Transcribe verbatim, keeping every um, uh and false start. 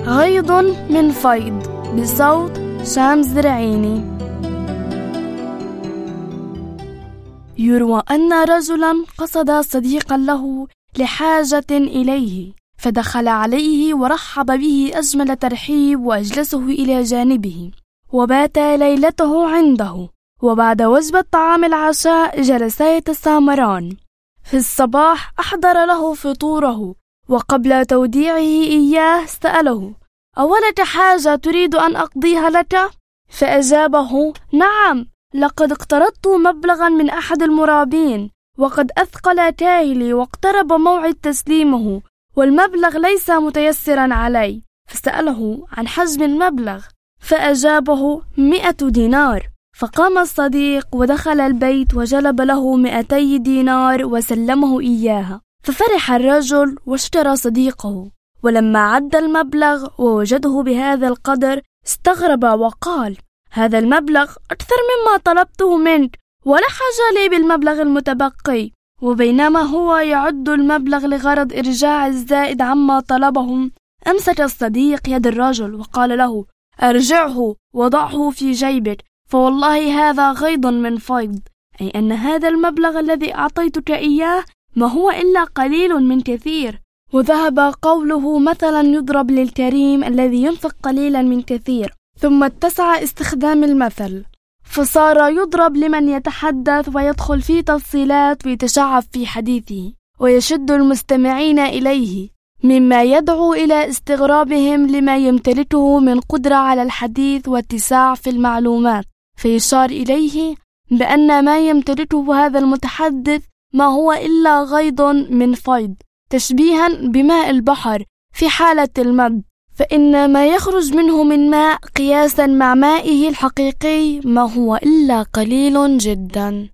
غيض من فيض بصوت شام زرعيني. يروى أن رجلا قصد صديقا له لحاجة إليه، فدخل عليه ورحب به أجمل ترحيب وأجلسه إلى جانبه وبات ليلته عنده. وبعد وجبة طعام العشاء جلسا يتسامران. في الصباح أحضر له فطوره، وقبل توديعه إياه سأله: أولك حاجة تريد أن أقضيها لك؟ فأجابه: نعم، لقد اقترضت مبلغا من أحد المرابين، وقد أثقل كاهلي واقترب موعد تسليمه، والمبلغ ليس متيسرا علي. فسأله عن حجم المبلغ، فأجابه: مئة دينار. فقام الصديق ودخل البيت وجلب له مئتي دينار وسلمه إياها. ففرح الرجل واشترى صديقه، ولما عد المبلغ ووجده بهذا القدر استغرب وقال: هذا المبلغ أكثر مما طلبته منك، ولا حاجة لي بالمبلغ المتبقي. وبينما هو يعد المبلغ لغرض إرجاع الزائد عما طلبهم، أمسك الصديق يد الرجل وقال له: أرجعه وضعه في جيبك، فوالله هذا غيض من فيض، أي أن هذا المبلغ الذي أعطيتك إياه ما هو إلا قليل من كثير. وذهب قوله مثلا يضرب للكريم الذي ينفق قليلا من كثير. ثم اتسع استخدام المثل، فصار يضرب لمن يتحدث ويدخل في تفصيلات ويتشعب في حديثه ويشد المستمعين إليه، مما يدعو إلى استغرابهم لما يمتلكه من قدرة على الحديث واتساع في المعلومات، فيشار إليه بأن ما يمتلكه هذا المتحدث ما هو إلا غيض من فيض، تشبيها بماء البحر في حالة المد، فإن ما يخرج منه من ماء قياسا مع مائه الحقيقي ما هو إلا قليل جدا.